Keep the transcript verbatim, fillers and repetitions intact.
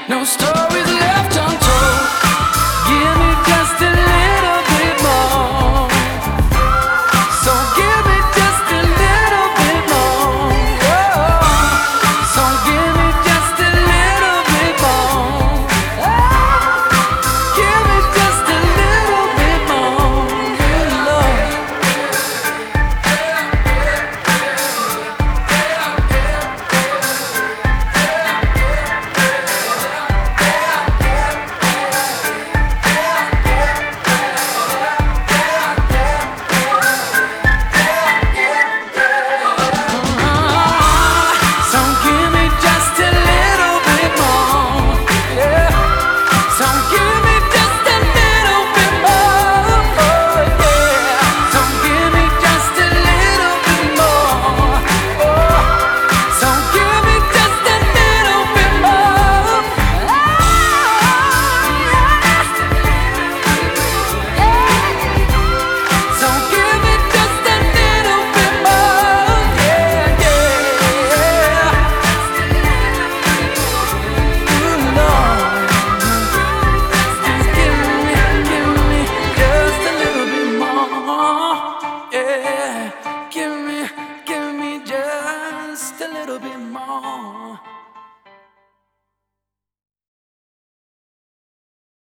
No stories left untold. Give me just a little bit more. So give me just a little bit more. Oh, so give me just a little bit more. Oh, give me just a little bit more. Good Lord. So give me just a little bit more. Yeah. So give me just a little bit more. Oh, yeah. So give me just a little bit more. Oh. So give me just a little bit more. Oh, yeah. So give me just a little bit more. Yeah, yeah. Good Lord. Just give me, give me just a little bit more. Yeah. Give me, give me just a little bit more.